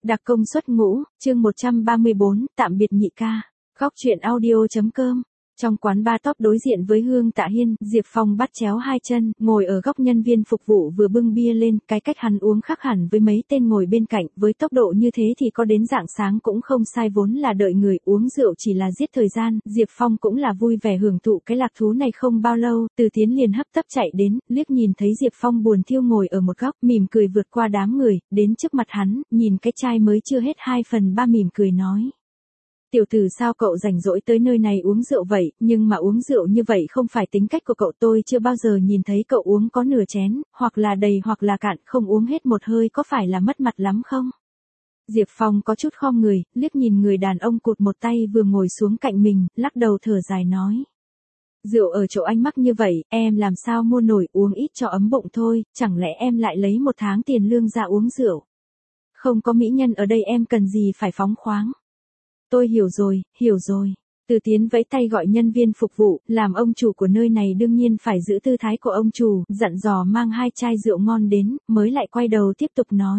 Đặc công xuất ngũ, chương 134, tạm biệt nhị ca. Góc truyện audio.com. Trong quán bar top đối diện với Hương Tạ Hiên, Diệp Phong bắt chéo hai chân, ngồi ở góc nhân viên phục vụ vừa bưng bia lên, cái cách hắn uống khác hẳn với mấy tên ngồi bên cạnh, với tốc độ như thế thì có đến rạng sáng cũng không sai, vốn là đợi người uống rượu chỉ là giết thời gian, Diệp Phong cũng là vui vẻ hưởng thụ cái lạc thú này. Không bao lâu, Từ Tiến liền hấp tấp chạy đến, liếc nhìn thấy Diệp Phong buồn thiêu ngồi ở một góc, mỉm cười vượt qua đám người, đến trước mặt hắn, nhìn cái chai mới chưa hết 2/3 mỉm cười nói. Tiểu tử, sao cậu rảnh rỗi tới nơi này uống rượu vậy, nhưng mà uống rượu như vậy không phải tính cách của cậu, tôi chưa bao giờ nhìn thấy cậu uống có nửa chén, hoặc là đầy hoặc là cạn, không uống hết một hơi có phải là mất mặt lắm không? Diệp Phong có chút khom người, liếc nhìn người đàn ông cụt một tay vừa ngồi xuống cạnh mình, lắc đầu thở dài nói. Rượu ở chỗ anh mắc như vậy, em làm sao mua nổi, uống ít cho ấm bụng thôi, chẳng lẽ em lại lấy một tháng tiền lương ra uống rượu? Không có mỹ nhân ở đây em cần gì phải phóng khoáng. Tôi hiểu rồi, hiểu rồi. Từ Tiến vẫy tay gọi nhân viên phục vụ, làm ông chủ của nơi này đương nhiên phải giữ tư thái của ông chủ, dặn dò mang 2 chai rượu ngon đến, mới lại quay đầu tiếp tục nói.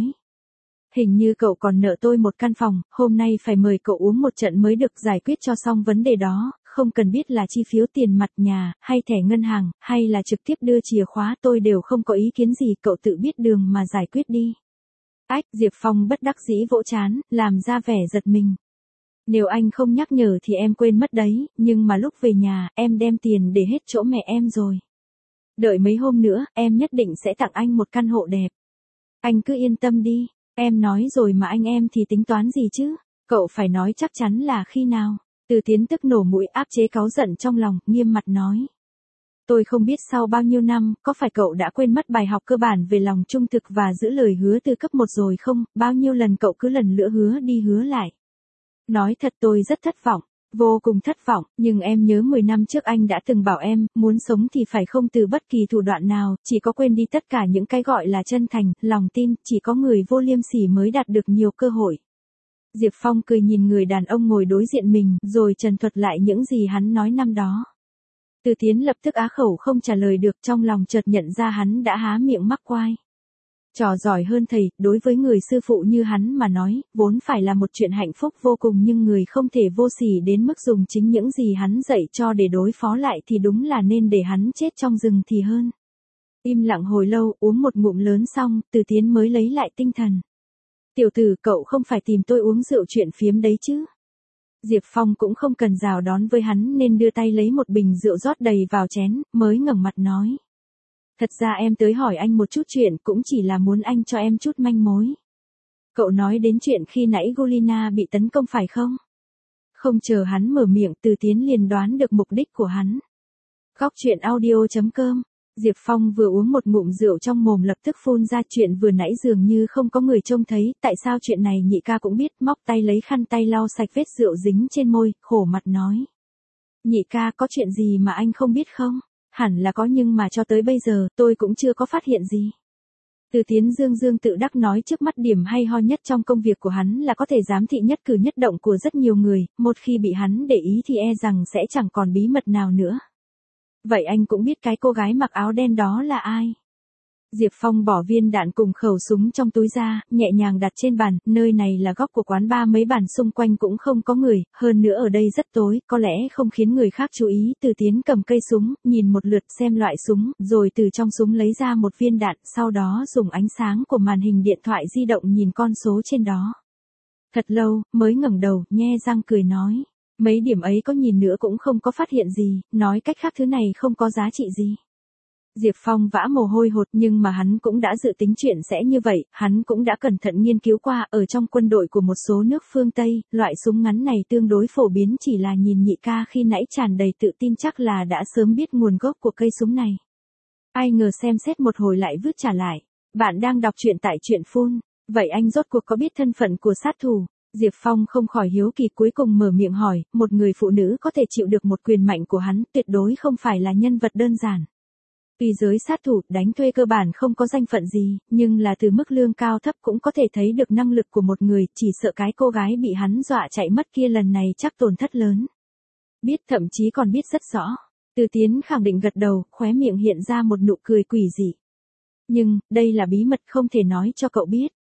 Hình như cậu còn nợ tôi một căn phòng, hôm nay phải mời cậu uống một trận mới được, giải quyết cho xong vấn đề đó, không cần biết là chi phiếu tiền mặt nhà, hay thẻ ngân hàng, hay là trực tiếp đưa chìa khóa, tôi đều không có ý kiến gì, cậu tự biết đường mà giải quyết đi. Ách, Diệp Phong bất đắc dĩ vỗ trán, làm ra vẻ giật mình. Nếu anh không nhắc nhở thì em quên mất đấy, nhưng mà lúc về nhà, em đem tiền để hết chỗ mẹ em rồi. Đợi mấy hôm nữa, em nhất định sẽ tặng anh một căn hộ đẹp. Anh cứ yên tâm đi, em nói rồi mà, anh em thì tính toán gì chứ, cậu phải nói chắc chắn là khi nào. Từ Tiến tức nổ mũi, áp chế cáu giận trong lòng, nghiêm mặt nói. Tôi không biết sau bao nhiêu năm, có phải cậu đã quên mất bài học cơ bản về lòng trung thực và giữ lời hứa từ cấp 1 rồi không, bao nhiêu lần cậu cứ lần nữa hứa đi hứa lại. Nói thật tôi rất thất vọng, vô cùng thất vọng, nhưng em nhớ 10 năm trước anh đã từng bảo em, muốn sống thì phải không từ bất kỳ thủ đoạn nào, chỉ có quên đi tất cả những cái gọi là chân thành, lòng tin, chỉ có người vô liêm sỉ mới đạt được nhiều cơ hội. Diệp Phong cười nhìn người đàn ông ngồi đối diện mình, rồi trần thuật lại những gì hắn nói năm đó. Từ Tiến lập tức á khẩu không trả lời được, trong lòng chợt nhận ra hắn đã há miệng mắc oai. Trò giỏi hơn thầy, đối với người sư phụ như hắn mà nói, vốn phải là một chuyện hạnh phúc vô cùng, nhưng người không thể vô sỉ đến mức dùng chính những gì hắn dạy cho để đối phó lại thì đúng là nên để hắn chết trong rừng thì hơn. Im lặng hồi lâu, uống một ngụm lớn xong, Từ Tiến mới lấy lại tinh thần. Tiểu tử, cậu không phải tìm tôi uống rượu chuyện phiếm đấy chứ? Diệp Phong cũng không cần rào đón với hắn nên đưa tay lấy một bình rượu rót đầy vào chén, mới ngẩng mặt nói. Thật ra em tới hỏi anh một chút chuyện, cũng chỉ là muốn anh cho em chút manh mối. Cậu nói đến chuyện khi nãy Gulina bị tấn công phải không? Không chờ hắn mở miệng, Từ Tiến liền đoán được mục đích của hắn. Góc truyện audio.com. Diệp Phong vừa uống một ngụm rượu trong mồm lập tức phun ra, chuyện vừa nãy dường như không có người trông thấy, tại sao chuyện này nhị ca cũng biết, móc tay lấy khăn tay lau sạch vết rượu dính trên môi, khổ mặt nói. Nhị ca, có chuyện gì mà anh không biết không? Hẳn là có, nhưng mà cho tới bây giờ, tôi cũng chưa có phát hiện gì. Từ Tiến dương tự đắc nói, trước mắt điểm hay ho nhất trong công việc của hắn là có thể giám thị nhất cử nhất động của rất nhiều người, một khi bị hắn để ý thì e rằng sẽ chẳng còn bí mật nào nữa. Vậy anh cũng biết cái cô gái mặc áo đen đó là ai? Diệp Phong bỏ viên đạn cùng khẩu súng trong túi ra, nhẹ nhàng đặt trên bàn, nơi này là góc của quán bar, mấy bàn xung quanh cũng không có người, hơn nữa ở đây rất tối, có lẽ không khiến người khác chú ý. Từ Tiến cầm cây súng, nhìn một lượt xem loại súng, rồi từ trong súng lấy ra một viên đạn, sau đó dùng ánh sáng của màn hình điện thoại di động nhìn con số trên đó. Thật lâu, mới ngẩng đầu, nhe răng cười nói. Mấy điểm ấy có nhìn nữa cũng không có phát hiện gì, nói cách khác thứ này không có giá trị gì. Diệp Phong vã mồ hôi hột, nhưng mà hắn cũng đã dự tính chuyện sẽ như vậy, hắn cũng đã cẩn thận nghiên cứu qua, ở trong quân đội của một số nước phương Tây, loại súng ngắn này tương đối phổ biến, chỉ là nhìn nhị ca khi nãy tràn đầy tự tin chắc là đã sớm biết nguồn gốc của cây súng này. Ai ngờ xem xét một hồi lại vứt trả lại. Bạn đang đọc truyện tại truyện Phun, vậy anh rốt cuộc có biết thân phận của sát thủ? Diệp Phong không khỏi hiếu kỳ, cuối cùng mở miệng hỏi, một người phụ nữ có thể chịu được một quyền mạnh của hắn, tuyệt đối không phải là nhân vật đơn giản. Tuy giới sát thủ, đánh thuê cơ bản không có danh phận gì, nhưng là từ mức lương cao thấp cũng có thể thấy được năng lực của một người, chỉ sợ cái cô gái bị hắn dọa chạy mất kia lần này chắc tổn thất lớn. Biết, thậm chí còn biết rất rõ. Từ Tiến khẳng định gật đầu, khóe miệng hiện ra một nụ cười quỷ dị. Nhưng, đây là bí mật không thể nói cho cậu biết.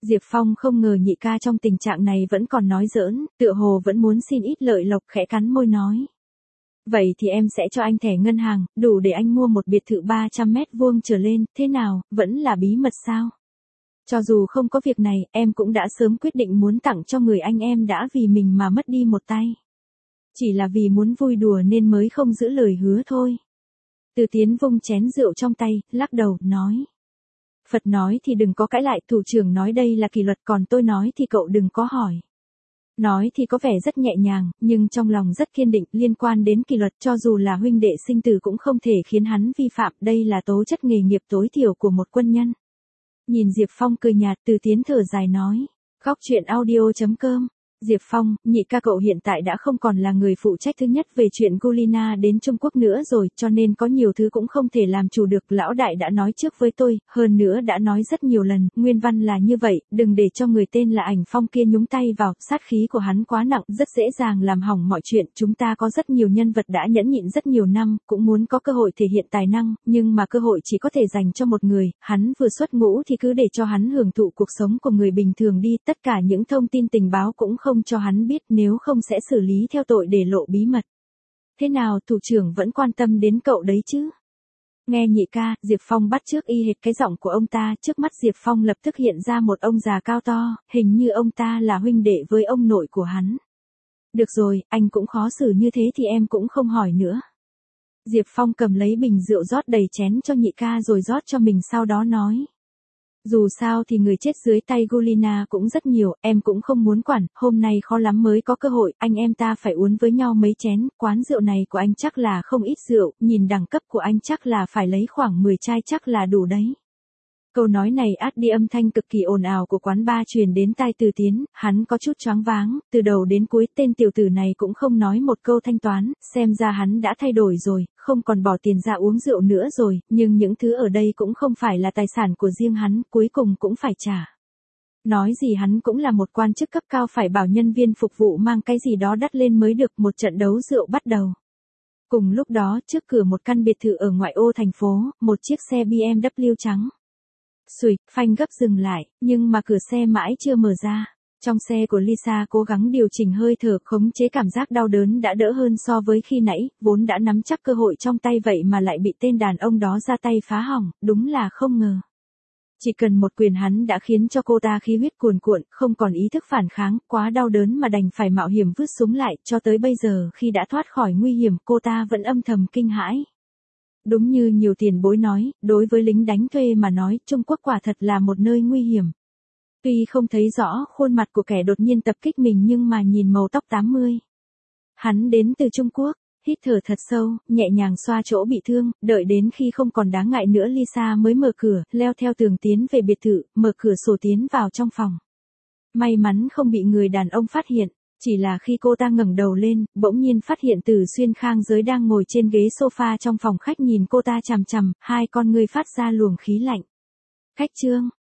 Diệp Phong không ngờ nhị ca trong tình trạng này vẫn còn nói giỡn, tựa hồ vẫn muốn xin ít lợi lộc, khẽ cắn môi nói. Vậy thì em sẽ cho anh thẻ ngân hàng, đủ để anh mua một biệt thự 300 mét vuông trở lên, thế nào, vẫn là bí mật sao? Cho dù không có việc này, em cũng đã sớm quyết định muốn tặng cho người anh em đã vì mình mà mất đi một tay. Chỉ là vì muốn vui đùa nên mới không giữ lời hứa thôi. Từ Tiến vung chén rượu trong tay, lắc đầu, nói. Phật nói thì đừng có cãi lại, thủ trưởng nói đây là kỷ luật, còn tôi nói thì cậu đừng có hỏi. Nói thì có vẻ rất nhẹ nhàng, nhưng trong lòng rất kiên định, liên quan đến kỷ luật, cho dù là huynh đệ sinh tử cũng không thể khiến hắn vi phạm, đây là tố chất nghề nghiệp tối thiểu của một quân nhân. Nhìn Diệp Phong cười nhạt, Từ Tiến thở dài nói. Góc truyện audio.com. Diệp Phong, nhị ca cậu hiện tại đã không còn là người phụ trách thứ nhất về chuyện Gulina đến Trung Quốc nữa rồi, cho nên có nhiều thứ cũng không thể làm chủ được. Lão đại đã nói trước với tôi, hơn nữa đã nói rất nhiều lần, nguyên văn là như vậy, đừng để cho người tên là Ảnh Phong kia nhúng tay vào, sát khí của hắn quá nặng, rất dễ dàng làm hỏng mọi chuyện. Chúng ta có rất nhiều nhân vật đã nhẫn nhịn rất nhiều năm, cũng muốn có cơ hội thể hiện tài năng, nhưng mà cơ hội chỉ có thể dành cho một người, hắn vừa xuất ngũ thì cứ để cho hắn hưởng thụ cuộc sống của người bình thường đi, tất cả những thông tin tình báo cũng không cho hắn biết, nếu không sẽ xử lý theo tội để lộ bí mật. Thế nào, thủ trưởng vẫn quan tâm đến cậu đấy chứ? Nghe nhị ca, Diệp Phong bắt chước y hệt cái giọng của ông ta, trước mắt Diệp Phong lập tức hiện ra một ông già cao to, hình như ông ta là huynh đệ với ông nội của hắn. Được rồi, anh cũng khó xử như thế thì em cũng không hỏi nữa. Diệp Phong cầm lấy bình rượu rót đầy chén cho nhị ca rồi rót cho mình, sau đó nói. Dù sao thì người chết dưới tay Gulina cũng rất nhiều, em cũng không muốn quản, hôm nay khó lắm mới có cơ hội, anh em ta phải uống với nhau mấy chén, quán rượu này của anh chắc là không ít rượu, nhìn đẳng cấp của anh chắc là phải lấy khoảng 10 chai chắc là đủ đấy. Câu nói này át đi âm thanh cực kỳ ồn ào của quán bar truyền đến tai Từ Tiến, hắn có chút choáng váng, từ đầu đến cuối tên tiểu tử này cũng không nói một câu thanh toán, xem ra hắn đã thay đổi rồi, không còn bỏ tiền ra uống rượu nữa rồi, nhưng những thứ ở đây cũng không phải là tài sản của riêng hắn, cuối cùng cũng phải trả. Nói gì hắn cũng là một quan chức cấp cao, phải bảo nhân viên phục vụ mang cái gì đó đắt lên mới được. Một trận đấu rượu bắt đầu. Cùng lúc đó, trước cửa một căn biệt thự ở ngoại ô thành phố, một chiếc xe BMW trắng. Xùi, phanh gấp dừng lại, nhưng mà cửa xe mãi chưa mở ra. Trong xe của Lisa cố gắng điều chỉnh hơi thở, khống chế cảm giác đau đớn đã đỡ hơn so với khi nãy, vốn đã nắm chắc cơ hội trong tay vậy mà lại bị tên đàn ông đó ra tay phá hỏng, đúng là không ngờ. Chỉ cần một quyền hắn đã khiến cho cô ta khí huyết cuồn cuộn, không còn ý thức phản kháng, quá đau đớn mà đành phải mạo hiểm vứt súng lại, cho tới bây giờ khi đã thoát khỏi nguy hiểm cô ta vẫn âm thầm kinh hãi. Đúng như nhiều tiền bối nói, đối với lính đánh thuê mà nói, Trung Quốc quả thật là một nơi nguy hiểm. Tuy không thấy rõ khuôn mặt của kẻ đột nhiên tập kích mình nhưng mà nhìn màu tóc 80. Hắn đến từ Trung Quốc, hít thở thật sâu, nhẹ nhàng xoa chỗ bị thương, đợi đến khi không còn đáng ngại nữa Lisa mới mở cửa, leo theo tường tiến về biệt thự, mở cửa sổ tiến vào trong phòng. May mắn không bị người đàn ông phát hiện. Chỉ là khi cô ta ngẩng đầu lên, bỗng nhiên phát hiện Từ Xuyên Khang Giới đang ngồi trên ghế sofa trong phòng khách nhìn cô ta chằm chằm, hai con ngươi phát ra luồng khí lạnh. Khách Trương,